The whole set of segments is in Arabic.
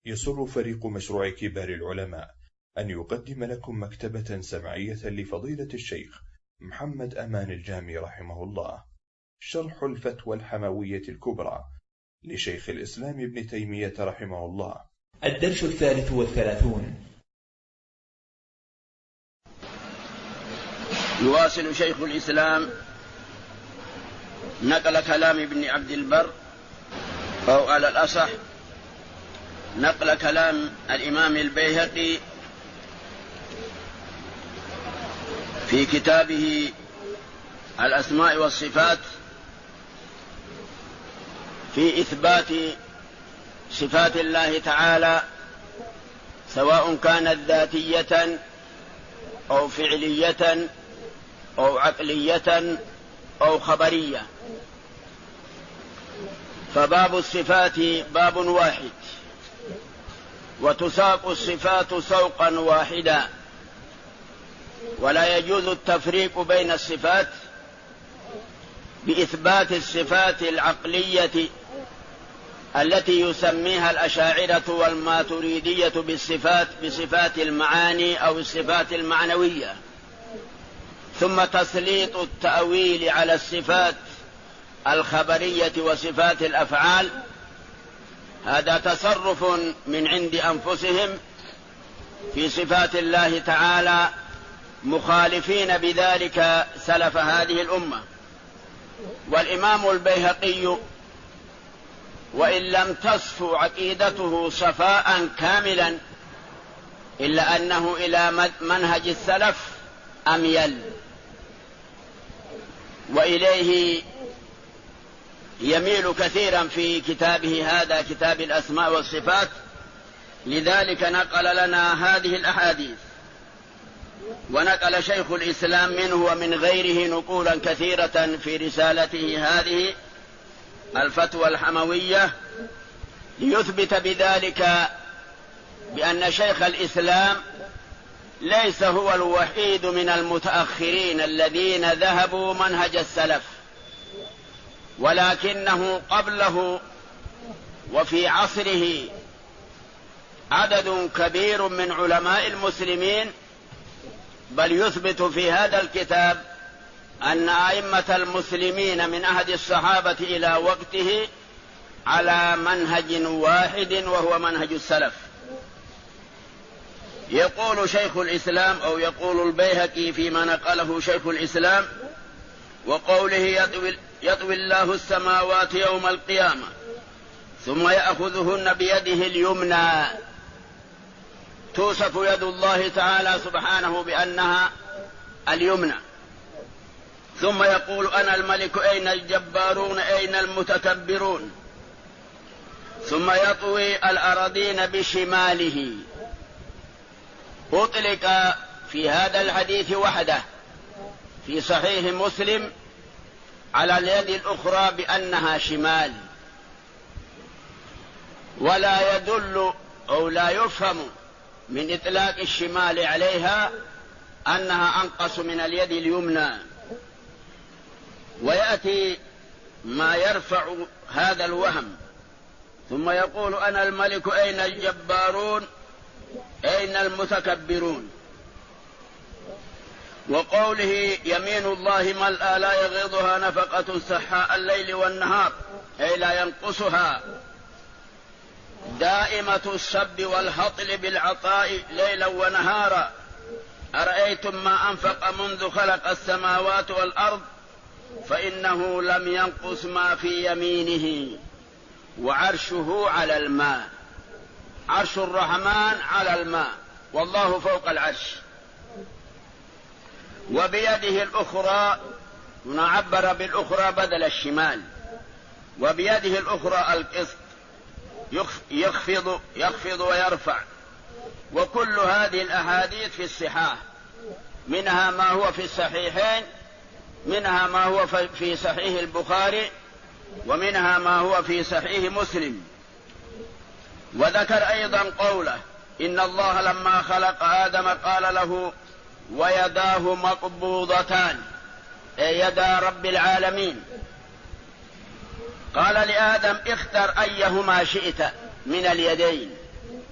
يسر فريق مشروع كبار العلماء أن يقدم لكم مكتبة سمعية لفضيلة الشيخ محمد أمان الجامي رحمه الله، شرح الفتوى الحموية الكبرى لشيخ الإسلام ابن تيمية رحمه الله. الدرس 33. يواصل شيخ الإسلام نقل كلام ابن عبد البر، أو على الأصح نقل كلام الإمام البيهقي في كتابه الأسماء والصفات في إثبات صفات الله تعالى، سواء كانت ذاتية أو فعلية أو عقلية أو خبرية. فباب الصفات باب واحد، وتساق الصفات سوقا واحدا، ولا يجوز التفريق بين الصفات بإثبات الصفات العقلية التي يسميها الأشاعرة والماتريدية بصفات المعاني أو الصفات المعنوية، ثم تسليط التأويل على الصفات الخبرية وصفات الأفعال. هذا تصرف من عند أنفسهم في صفات الله تعالى، مخالفين بذلك سلف هذه الأمة. والإمام البيهقي وإن لم تصف عقيدته صفاء كاملا، إلا أنه إلى منهج السلف أميل، وإليه يميل كثيرا في كتابه هذا، كتاب الأسماء والصفات. لذلك نقل لنا هذه الأحاديث، ونقل شيخ الإسلام منه ومن غيره نقولا كثيرة في رسالته هذه الفتوى الحموية، ليثبت بذلك بأن شيخ الإسلام ليس هو الوحيد من المتأخرين الذين ذهبوا منهج السلف، ولكنه قبله وفي عصره عدد كبير من علماء المسلمين، بل يثبت في هذا الكتاب أن أئمة المسلمين من عهد الصحابة إلى وقته على منهج واحد، وهو منهج السلف. يقول شيخ الإسلام، أو يقول البيهقي فيما نقله شيخ الإسلام: وقوله يطوي الله السماوات يوم القيامة ثم يأخذهن بيده اليمنى. توصف يد الله تعالى سبحانه بأنها اليمنى. ثم يقول: أنا الملك أين الجبارون أين المتكبرون. ثم يطوي الأراضين بشماله. أطلق في هذا الحديث وحده في صحيح مسلم على اليد الأخرى بأنها شمال، ولا يدل أو لا يفهم من إطلاق الشمال عليها أنها أنقص من اليد اليمنى. ويأتي ما يرفع هذا الوهم، ثم يقول: أنا الملك أين الجبارون أين المتكبرون. وقوله: يمين الله ملأى لا يغيضها نفقة سحاء الليل والنهار، أي لا ينقصها، دائمة السب والهطل بالعطاء ليلا ونهارا. أرأيتم ما أنفق منذ خلق السماوات والأرض فإنه لم ينقص ما في يمينه، وعرشه على الماء. عرش الرحمن على الماء، والله فوق العرش. وبيده الأخرى، نعبر بالأخرى بدل الشمال، وبيده الأخرى القسط، يخفض ويرفع. وكل هذه الأحاديث في الصحاح، منها ما هو في الصحيحين، منها ما هو في صحيح البخاري، ومنها ما هو في صحيح مسلم. وذكر أيضا قوله: إن الله لما خلق آدم قال له: ويداه مقبوضتان، أي يدا رب العالمين. قال لآدم: اختر أيهما شئت من اليدين.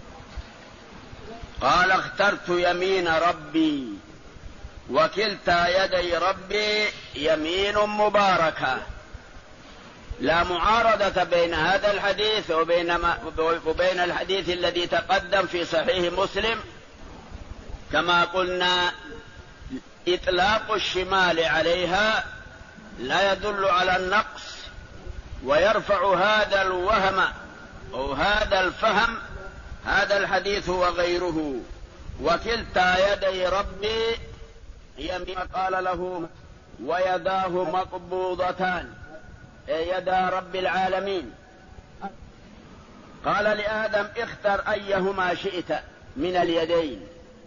قال اخترت يمين ربي وكلتا يدي ربي يمين مباركة. لا معارضة بين هذا الحديث وبين الحديث الذي تقدم في صحيح مسلم. كما قلنا إطلاق الشمال عليها لا يدل على النقص، ويرفع هذا الوهم أو هذا الفهم هذا الحديث وغيره. وكلتا يدي ربي يمين، قال له ويداه مقبوضتان، يدا رب العالمين. قال لآدم اختر أيهما شئت من اليدين،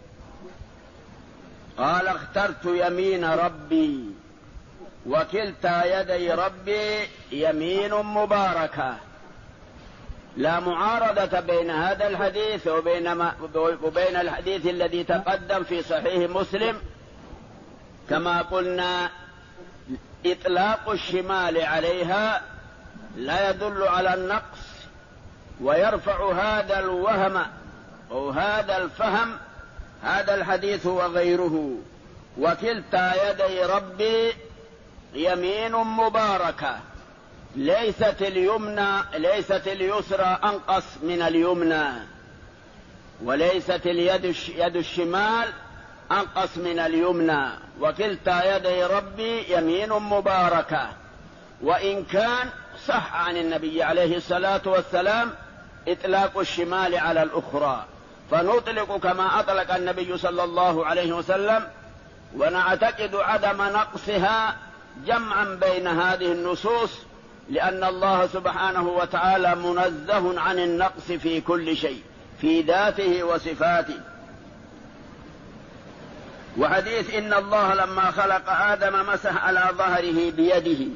قال اخترت يمين ربي وكلتا يدي ربي يمين مباركة. لا معارضة بين هذا الحديث وبين الحديث الذي تقدم في صحيح مسلم. كما قلنا إطلاق الشمال عليها لا يدل على النقص، ويرفع هذا الوهم أو هذا الفهم هذا الحديث وغيره. وكلتا يدي ربي يمين مباركة، ليست اليسرى أنقص من اليمنى، وليست يد الشمال أنقص من اليمنى. وكلتا يدي ربي يمين مباركة. وإن كان صح عن النبي عليه الصلاة والسلام إطلاق الشمال على الأخرى، فنطلق كما أطلق النبي صلى الله عليه وسلم، ونعتقد عدم نقصها جمعا بين هذه النصوص، لأن الله سبحانه وتعالى منزه عن النقص في كل شيء في ذاته وصفاته. وحديث إن الله لما خلق آدم مسح على ظهره بيده،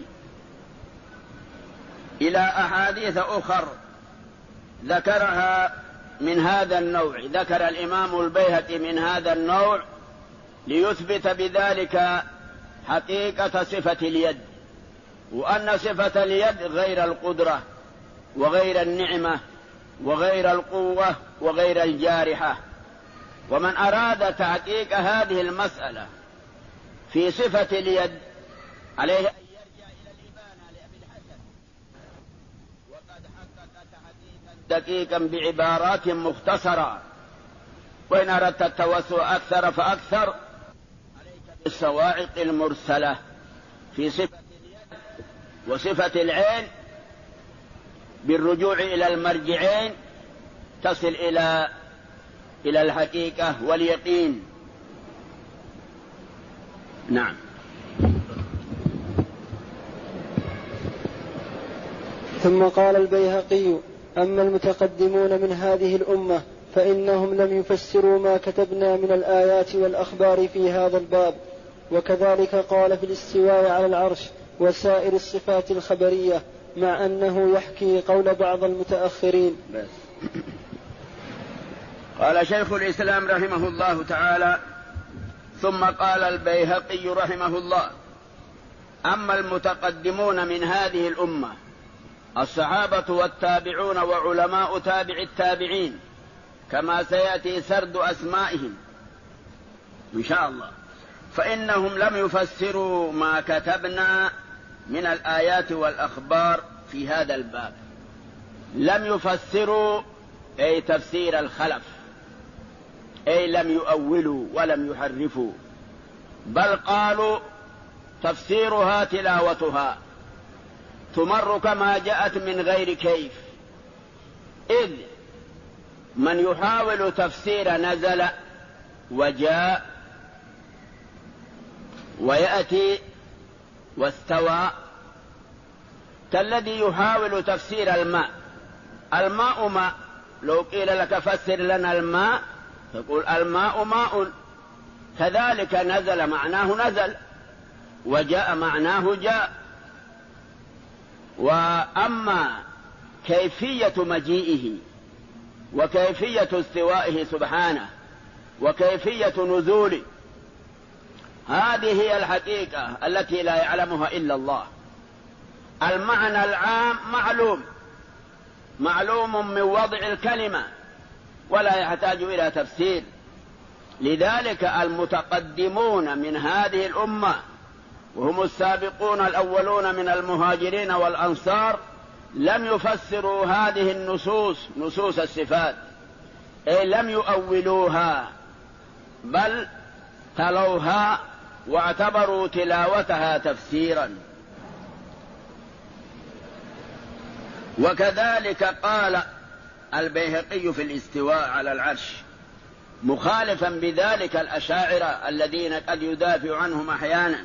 إلى أحاديث أخر ذكرها من هذا النوع، ذكر الإمام البيهقي من هذا النوع ليثبت بذلك حقيقة صفة اليد، وأن صفة اليد غير القدرة وغير النعمة وغير القوة وغير الجارحة. ومن أراد تحقيق هذه المسألة في صفة اليد عليه أن يرجع إلى الإبانة لأبي الحسن، وقد حقق تحقيقا دقيقا بعبارات مختصرة. وإن أردت التوسع أكثر فأكثر، عليك بالصواعق المرسلة في صفة اليد وصفة العين، بالرجوع إلى المرجعين تصل إلى الحقيقة واليقين. نعم. ثم قال البيهقي: أما المتقدمون من هذه الأمة فإنهم لم يفسروا ما كتبنا من الآيات والأخبار في هذا الباب. وكذلك قال في الاستواء على العرش وسائر الصفات الخبرية، مع أنه يحكي قول بعض المتأخرين. قال شيخ الإسلام رحمه الله تعالى: ثم قال البيهقي رحمه الله: أما المتقدمون من هذه الأمة الصحابة والتابعون وعلماء تابع التابعين، كما سيأتي سرد أسمائهم إن شاء الله، فإنهم لم يفسروا ما كتبنا من الآيات والأخبار في هذا الباب. لم يفسروا أي تفسير الخلف، أي لم يؤولوا ولم يحرفوا، بل قالوا تفسيرها تلاوتها تمر كما جاءت من غير كيف. إذ من يحاول تفسير نزل وجاء ويأتي واستوى كالذي يحاول تفسير الماء. الماء ماء، لو قيل لك فسر لنا الماء تقول الماء ماء. كذلك نزل معناه نزل، وجاء معناه جاء. وأما كيفية مجيئه وكيفية استوائه سبحانه وكيفية نزوله، هذه هي الحقيقة التي لا يعلمها إلا الله. المعنى العام معلوم من وضع الكلمة، ولا يحتاج إلى تفسير. لذلك المتقدمون من هذه الأمة وهم السابقون الأولون من المهاجرين والأنصار لم يفسروا هذه النصوص، نصوص الصفات، أي لم يؤولوها، بل تلوها واعتبروا تلاوتها تفسيرا. وكذلك قال البيهقي في الاستواء على العرش مخالفا بذلك الأشاعرة الذين قد يدافع عنهم أحيانا.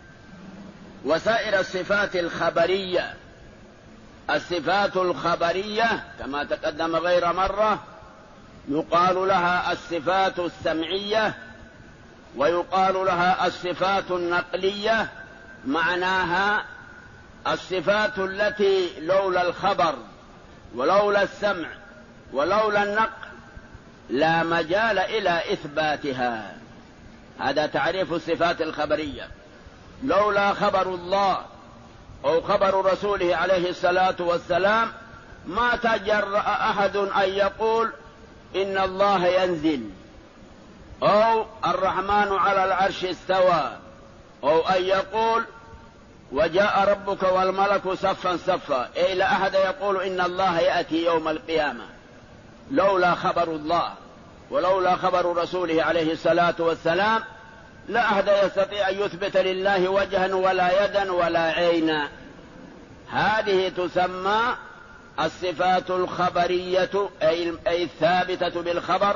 وسائر الصفات الخبرية، الصفات الخبرية كما تقدم غير مرة يقال لها الصفات السمعية ويقال لها الصفات النقلية، معناها الصفات التي لولا الخبر ولولا السمع ولولا النقل لا مجال إلى إثباتها. هذا تعريف الصفات الخبرية. لولا خبر الله أو خبر رسوله عليه الصلاة والسلام ما تجرأ أحد أن يقول إن الله ينزل أو الرحمن على العرش استوى أو أن يقول وجاء ربك والملك صفا صفا، أي لا أحد يقول إن الله يأتي يوم القيامة. لولا خبر الله ولولا خبر رسوله عليه الصلاة والسلام لا أحد يستطيع أن يثبت لله وجها ولا يدا ولا عينا. هذه تسمى الصفات الخبرية أي الثابتة بالخبر،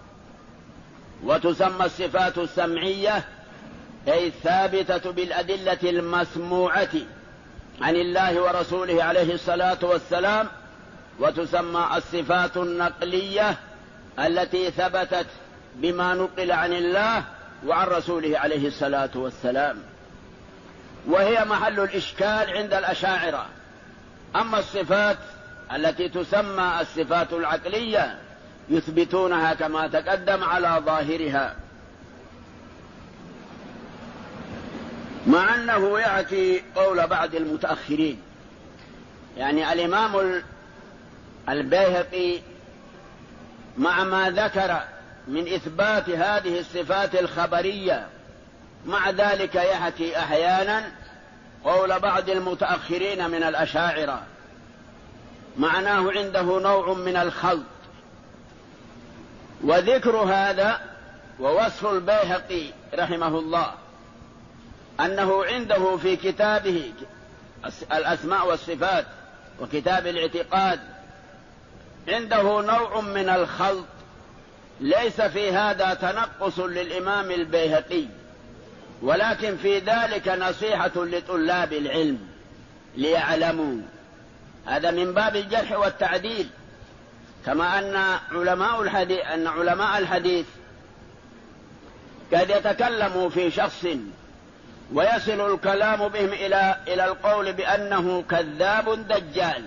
وتسمى الصفات السمعية أي الثابتة بالأدلة المسموعة عن الله ورسوله عليه الصلاة والسلام، وتسمى الصفات النقلية التي ثبتت بما نقل عن الله وعن رسوله عليه الصلاة والسلام، وهي محل الإشكال عند الأشاعرة. أما الصفات التي تسمى الصفات العقلية يثبتونها كما تقدم على ظاهرها، مع أنه يأتي قول بعض المتأخرين. يعني الإمام البيهقي مع ما ذكر من إثبات هذه الصفات الخبرية، مع ذلك يأتي أحيانا قول بعض المتأخرين من الأشاعرة، معناه عنده نوع من الخلط. وذكر هذا ووصف البيهقي رحمه الله أنه عنده في كتابه الأسماء والصفات وكتاب الاعتقاد عنده نوع من الخلط، ليس في هذا تنقص للإمام البيهقي، ولكن في ذلك نصيحة لطلاب العلم ليعلموا. هذا من باب الجرح والتعديل، كما أن علماء الحديث قد يتكلموا في شخص ويصل الكلام بهم إلى القول بأنه كذاب دجال.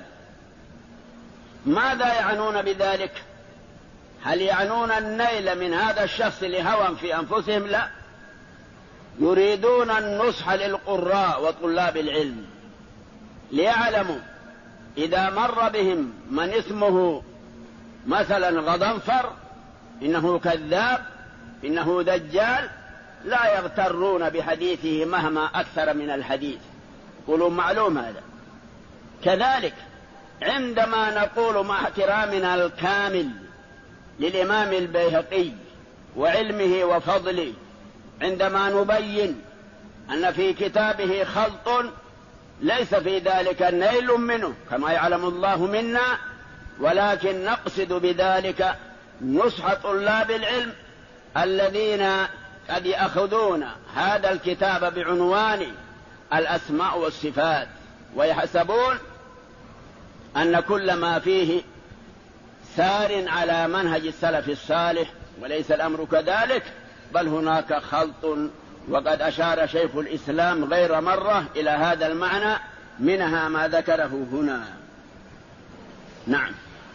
ماذا يعنون بذلك؟ هل يعنون النيل من هذا الشخص لهوى في أنفسهم؟ لا، يريدون النصح للقراء وطلاب العلم ليعلموا إذا مر بهم من اسمه مثلا غضنفر إنه كذاب إنه دجال، لا يغترون بحديثه مهما أكثر من الحديث. قولوا معلوم هذا. كذلك عندما نقول مع احترامنا الكامل للإمام البيهقي وعلمه وفضله، عندما نبين أن في كتابه خلط ليس في ذلك نيل منه كما يعلم الله منا، ولكن نقصد بذلك نصح طلاب العلم الذين قد يأخذون هذا الكتاب بعنوان الأسماء والصفات ويحسبون أن كل ما فيه سار على منهج السلف الصالح، وليس الأمر كذلك، بل هناك خلط. وقد أشار شيخ الإسلام غير مرة إلى هذا المعنى، منها ما ذكره هنا. نعم.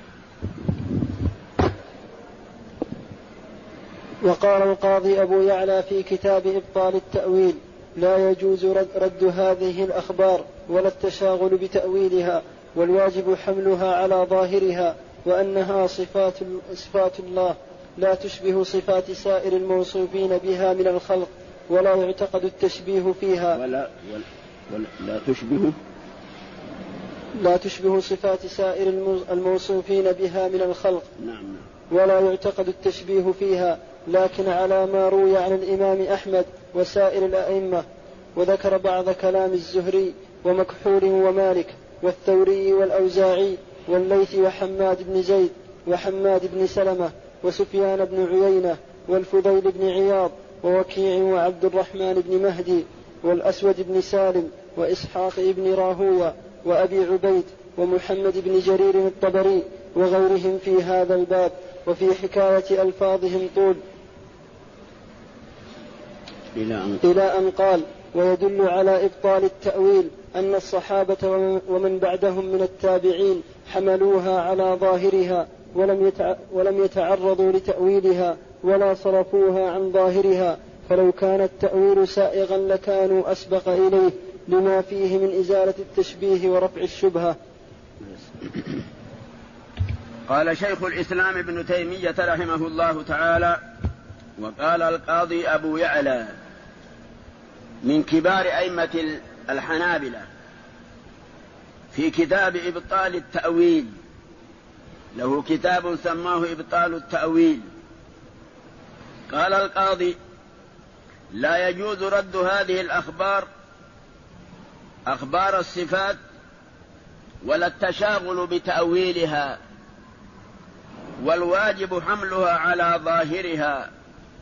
وقال القاضي أبو يعلى في كتاب إبطال التأويل: لا يجوز رد هذه الأخبار ولا التشاغل بتأويلها، والواجب حملها على ظاهرها وأنها صفات الله لا تشبه صفات سائر الموصوفين بها من الخلق، ولا يعتقد التشبيه فيها لا تشبه صفات سائر الموصوفين بها من الخلق. ولا يعتقد التشبيه فيها، لكن على ما روي عن الإمام أحمد وسائر الأئمة. وذكر بعض كلام الزهري ومكحول ومالك والثوري والأوزاعي والليث وحماد بن زيد وحماد بن سلمة وسفيان بن عيينة والفضيل بن عياض ووكيع وعبد الرحمن بن مهدي والأسود بن سالم وإسحاق بن راهوة وأبي عبيد ومحمد بن جرير الطبري وغيرهم في هذا الباب، وفي حكاية ألفاظهم طول إلى أن قال: ويدل على إبطال التأويل أن الصحابة ومن بعدهم من التابعين حملوها على ظاهرها ولم يتعرضوا لتأويلها ولا صرفوها عن ظاهرها، فلو كان التأويل سائغا لكانوا أسبق إليه لما فيه من إزالة التشبيه ورفع الشبهة. قال شيخ الإسلام ابن تيمية رحمه الله تعالى: وقال القاضي أبو يعلى من كبار أئمة الحنابلة في كتاب إبطال التأويل، له كتاب سماه إبطال التأويل، قال القاضي: لا يجوز رد هذه الأخبار أخبار الصفات ولا التشاغل بتأويلها، والواجب حملها على ظاهرها،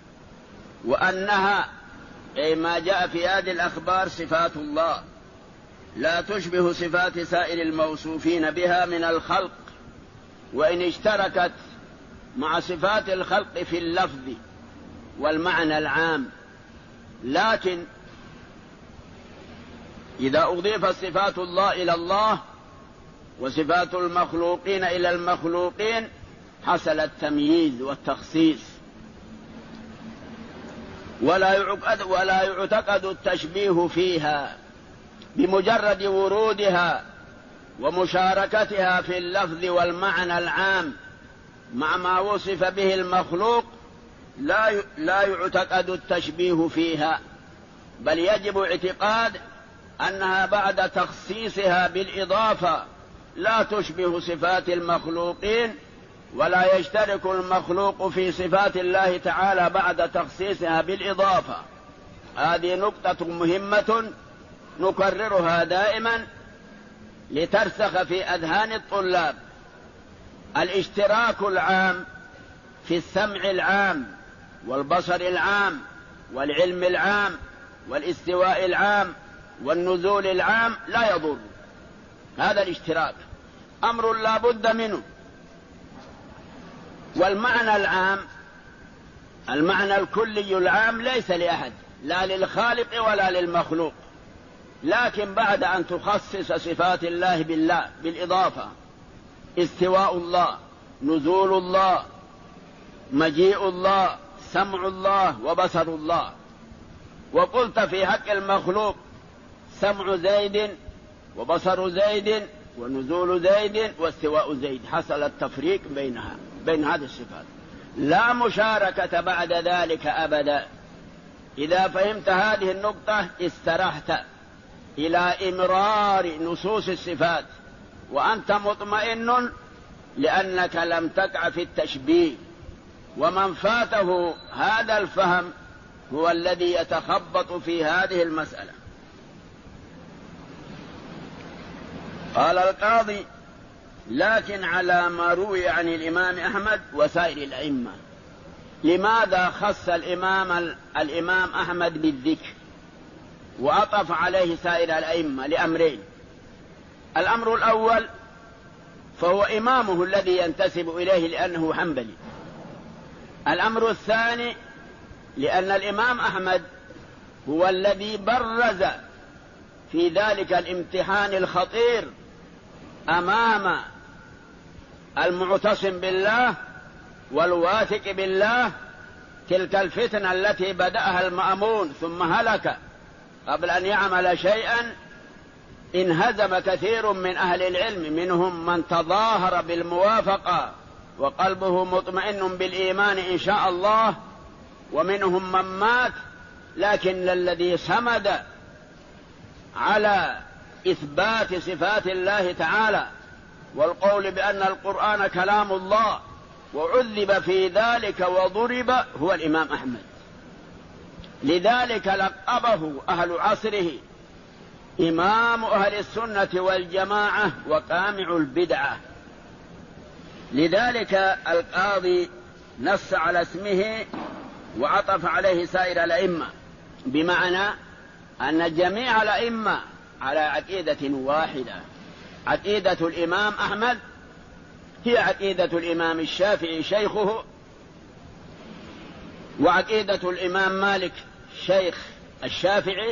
وأنها أي ما جاء في هذه الأخبار صفات الله لا تشبه صفات سائر الموصوفين بها من الخلق، وإن اشتركت مع صفات الخلق في اللفظ والمعنى العام، لكن إذا أضيفت صفات الله إلى الله وصفات المخلوقين إلى المخلوقين حصل التمييز والتخصيص، ولا يعتقد التشبيه فيها بمجرد ورودها ومشاركتها في اللفظ والمعنى العام مع ما وصف به المخلوق. لا يعتقد التشبيه فيها، بل يجب اعتقاد أنها بعد تخصيصها بالإضافة لا تشبه صفات المخلوقين، ولا يشترك المخلوق في صفات الله تعالى بعد تخصيصها بالإضافة. هذه نقطة مهمة نكررها دائما لترسخ في أذهان الطلاب. الاشتراك العام في السمع العام والبصر العام والعلم العام والاستواء العام والنزول العام لا يضر. هذا الاشتراك أمر لا بد منه. والمعنى العام، المعنى الكلي العام ليس لأحد، لا للخالق ولا للمخلوق، لكن بعد أن تخصص صفات الله بالإضافة: استواء الله، نزول الله، مجيء الله، سمع الله وبصر الله، وقلت في حق المخلوق سمع زيد وبصر زيد ونزول زيد واستواء زيد، حصل التفريق بين هذه الصفات، لا مشاركة بعد ذلك أبدا. إذا فهمت هذه النقطة استرحت إلى إمرار نصوص الصفات وأنت مطمئن، لأنك لم تقع في التشبيه. ومن فاته هذا الفهم هو الذي يتخبط في هذه المسألة. قال القاضي: لكن على ما روي عن الإمام أحمد وسائر الأئمة. لماذا خص الإمام أحمد بالذكر وأطف عليه سائر الأئمة؟ لأمرين: الأمر الأول فهو إمامه الذي ينتسب إليه لأنه حنبلي. الأمر الثاني لأن الإمام أحمد هو الذي برز في ذلك الامتحان الخطير أمام المعتصم بالله والواثق بالله تلك الفتنة التي بدأها المأمون ثم هلك قبل أن يعمل شيئا انهزم كثير من أهل العلم، منهم من تظاهر بالموافقة وقلبه مطمئن بالإيمان إن شاء الله، ومنهم من مات، لكن الذي صمد على إثبات صفات الله تعالى والقول بأن القرآن كلام الله وعذب في ذلك وضرب هو الإمام أحمد. لذلك لقبه أهل عصره إمام أهل السنة والجماعة وقامع البدعة. لذلك القاضي نص على اسمه وعطف عليه سائر الأئمة، بمعنى أن جميع الأئمة على عقيدة واحدة. عقيدة الإمام أحمد هي عقيدة الإمام الشافعي شيخه، وعقيدة الإمام مالك شيخ الشافعي،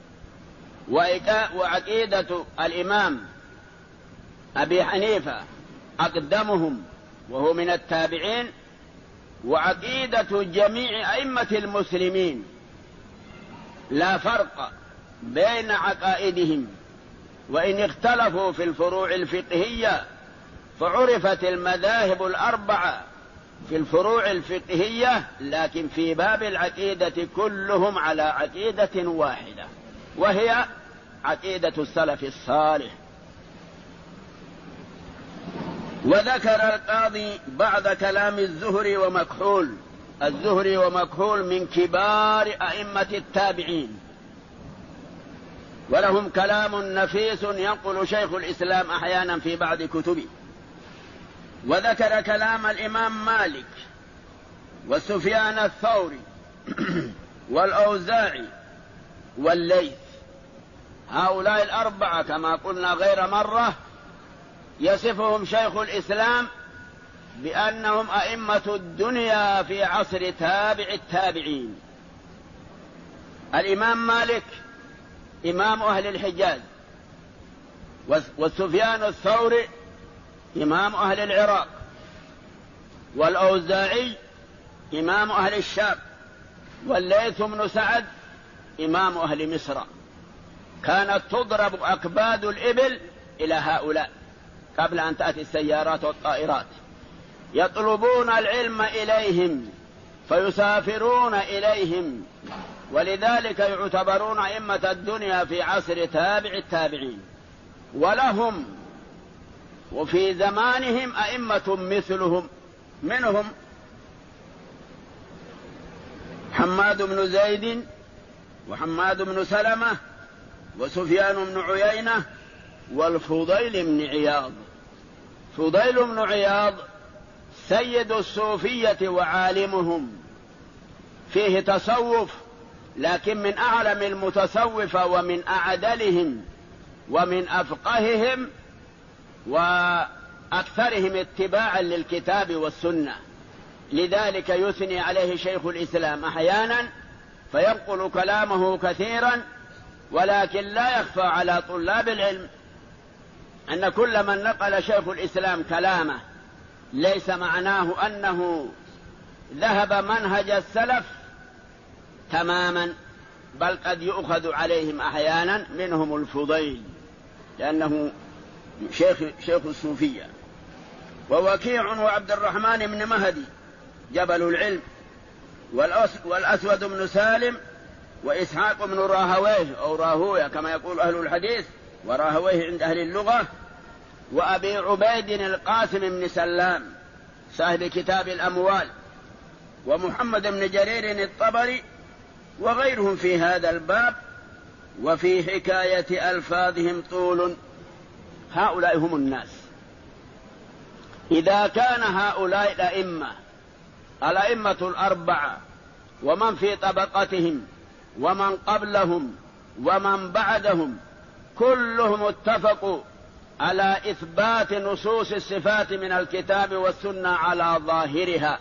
وعقيدة الإمام أبي حنيفة أقدمهم وهو من التابعين، وعقيدة جميع أئمة المسلمين. لا فرق بين عقائدهم، وإن اختلفوا في الفروع الفقهية فعرفت المذاهب الأربعة في الفروع الفقهية، لكن في باب العقيدة كلهم على عقيدة واحدة، وهي عقيدة السلف الصالح. وذكر القاضي بعض كلام الزهري ومكحول. الزهري ومكحول من كبار أئمة التابعين، ولهم كلام نفيس ينقل شيخ الإسلام أحيانا في بعض كتبه. وذكر كلام الإمام مالك وسفيان الثوري والأوزاعي والليث. هؤلاء الأربعة كما قلنا غير مرة يصفهم شيخ الإسلام بأنهم أئمة الدنيا في عصر تابع التابعين. الإمام مالك إمام أهل الحجاز، والسفيان الثوري إمام أهل العراق، والأوزاعي إمام أهل الشام، والليث بن سعد إمام أهل مصر. كانت تضرب أكباد الإبل إلى هؤلاء قبل أن تأتي السيارات والطائرات، يطلبون العلم إليهم فيسافرون إليهم، ولذلك يعتبرون أئمة الدنيا في عصر تابع التابعين. ولهم وفي زمانهم أئمة مثلهم، منهم حماد بن زيد وحماد بن سلمة وسفيان بن عيينة والفضيل بن عياض. فضيل بن عياض سيد الصوفية وعالمهم، فيه تصوف، لكن من أعلم المتصوفة ومن أعدلهم ومن أفقههم وأكثرهم اتباعا للكتاب والسنة. لذلك يثني عليه شيخ الإسلام أحيانا فينقل كلامه كثيرا، ولكن لا يخفى على طلاب العلم أن كل من نقل شيخ الإسلام كلامه ليس معناه أنه ذهب منهج السلف تماما، بل قد يؤخذ عليهم أحيانا، منهم الفضيل لأنه شيخ الصوفية، ووكيع وعبد الرحمن بن مهدي جبل العلم، والأسود بن سالم وإسحاق بن راهويه أو راهويه كما يقول أهل الحديث، وراهويه عند أهل اللغة، وأبي عبيد القاسم بن سلام صاحب كتاب الأموال، ومحمد بن جرير الطبري، وغيرهم في هذا الباب. وفي حكاية ألفاظهم طول. هؤلاء هم الناس. إذا كان هؤلاء الأئمة الأربعة ومن في طبقتهم ومن قبلهم ومن بعدهم كلهم اتفقوا على إثبات نصوص الصفات من الكتاب والسنة على ظاهرها،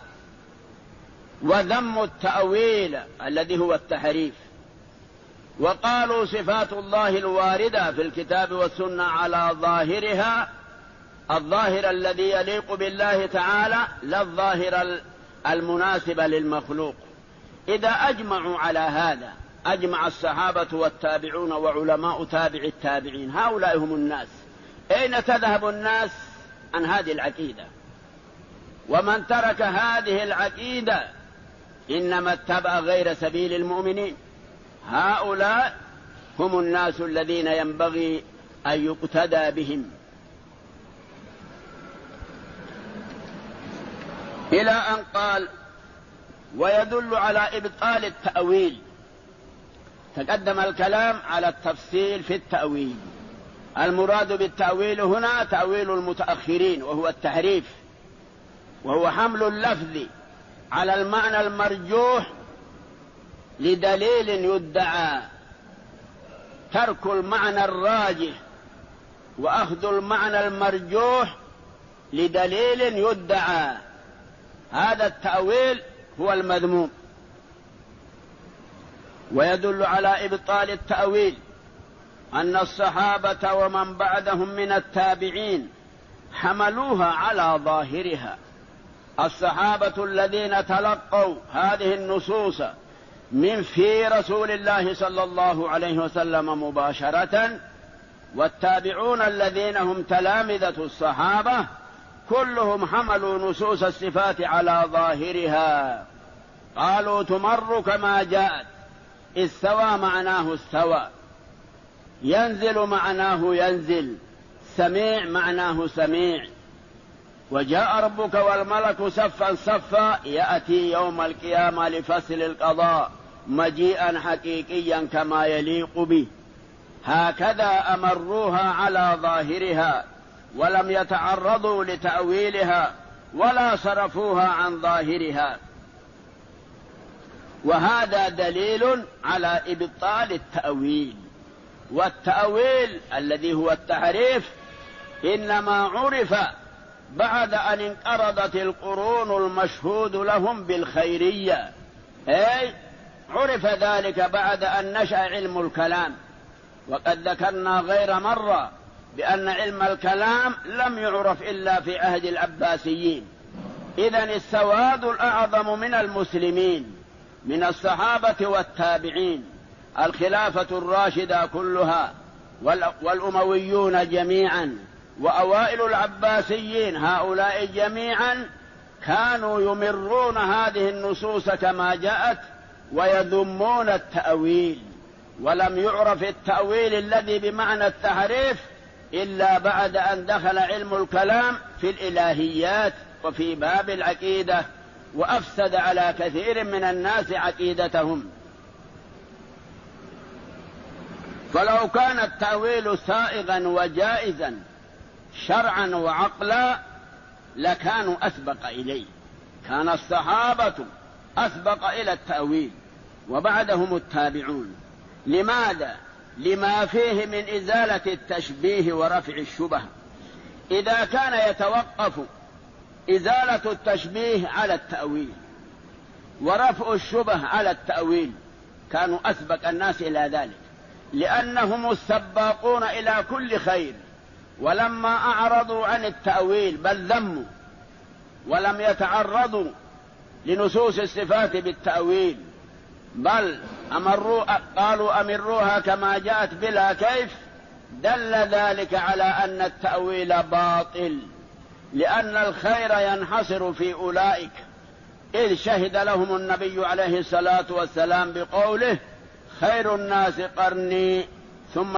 وذم التأويل الذي هو التحريف، وقالوا صفات الله الواردة في الكتاب والسنة على ظاهرها، الظاهر الذي يليق بالله تعالى، لا الظاهر المناسب للمخلوق. إذا أجمعوا على هذا أجمع الصحابة والتابعون وعلماء تابع التابعين، هؤلاء هم الناس. أين تذهب الناس عن هذه العقيدة؟ ومن ترك هذه العقيدة إنما اتبع غير سبيل المؤمنين. هؤلاء هم الناس الذين ينبغي أن يقتدى بهم. إلى أن قال: ويدل على إبطال التأويل. تقدم الكلام على التفصيل في التأويل. المراد بالتأويل هنا تأويل المتأخرين، وهو التحريف، وهو حمل اللفظ على المعنى المرجوح لدليل يدعى، ترك المعنى الراجح وأخذ المعنى المرجوح لدليل يدعى. هذا التأويل هو المذموم. ويدل على إبطال التأويل أن الصحابة ومن بعدهم من التابعين حملوها على ظاهرها. الصحابة الذين تلقوا هذه النصوص من في رسول الله صلى الله عليه وسلم مباشرة، والتابعون الذين هم تلامذة الصحابة كلهم حملوا نصوص الصفات على ظاهرها. قالوا: تمر كما جاءت، استوى معناه استوى، ينزل معناه ينزل، سميع معناه سميع، وجاء ربك والملك صفا صفا، يأتي يوم القيامة لفصل القضاء مجيئا حقيقيا كما يليق به. هكذا أمروها على ظاهرها ولم يتعرضوا لتأويلها ولا صرفوها عن ظاهرها. وهذا دليل على إبطال التأويل. والتأويل الذي هو التحريف إنما عرف بعد أن انقرضت القرون المشهود لهم بالخيرية، أي عرف ذلك بعد أن نشأ علم الكلام. وقد ذكرنا غير مرة بأن علم الكلام لم يعرف إلا في عهد العباسيين. إذن السواد الأعظم من المسلمين من الصحابة والتابعين، الخلافة الراشدة كلها والأمويون جميعا وأوائل العباسيين، هؤلاء جميعا كانوا يمرون هذه النصوص كما جاءت ويذمون التأويل. ولم يعرف التأويل الذي بمعنى التحريف إلا بعد أن دخل علم الكلام في الإلهيات وفي باب العقيدة، وأفسد على كثير من الناس عقيدتهم. فلو كان التأويل سائغا وجائزا شرعا وعقلا لكانوا أسبق إليه. كان الصحابة أسبق إلى التأويل وبعدهم التابعون. لماذا؟ لما فيه من إزالة التشبيه ورفع الشبه. إذا كان يتوقف إزالة التشبيه على التأويل ورفع الشبه على التأويل كانوا أسبق الناس إلى ذلك، لأنهم السباقون إلى كل خير. ولما أعرضوا عن التأويل بل ذموا ولم يتعرضوا لنصوص الصفات بالتأويل، بل قالوا أمروها كما جاءت بلا كيف، دل ذلك على أن التأويل باطل، لأن الخير ينحصر في أولئك، إذ شهد لهم النبي عليه الصلاة والسلام بقوله: خير الناس قرني ثم